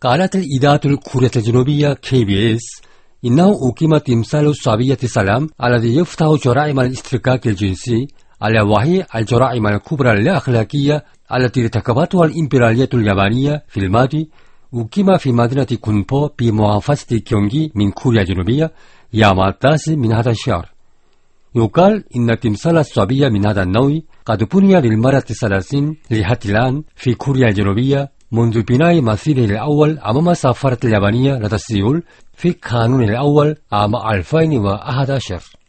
قالت الإذاعة الكورية الجنوبية KBS إنه أقيم تمثال الصبية سلام الذي يفتح جرائم الاستفكاك الجنسي على وهي الجرائم الكبرى الأخلاقية التي ارتكبتها الإمبرالية اليابانية في الماضي. أقيم في مدينة كونبو بمحافظة كيونغي من كوريا الجنوبية يوم 9 من هذا الشهر. يقال إن تمثال الصبية من هذا النوع قد بني للمرة 30 لحد الآن في كوريا الجنوبية منذ بناء مثيله الأول أمام السفارة اليابانية لدى سيول في كانون الأول عام 2011.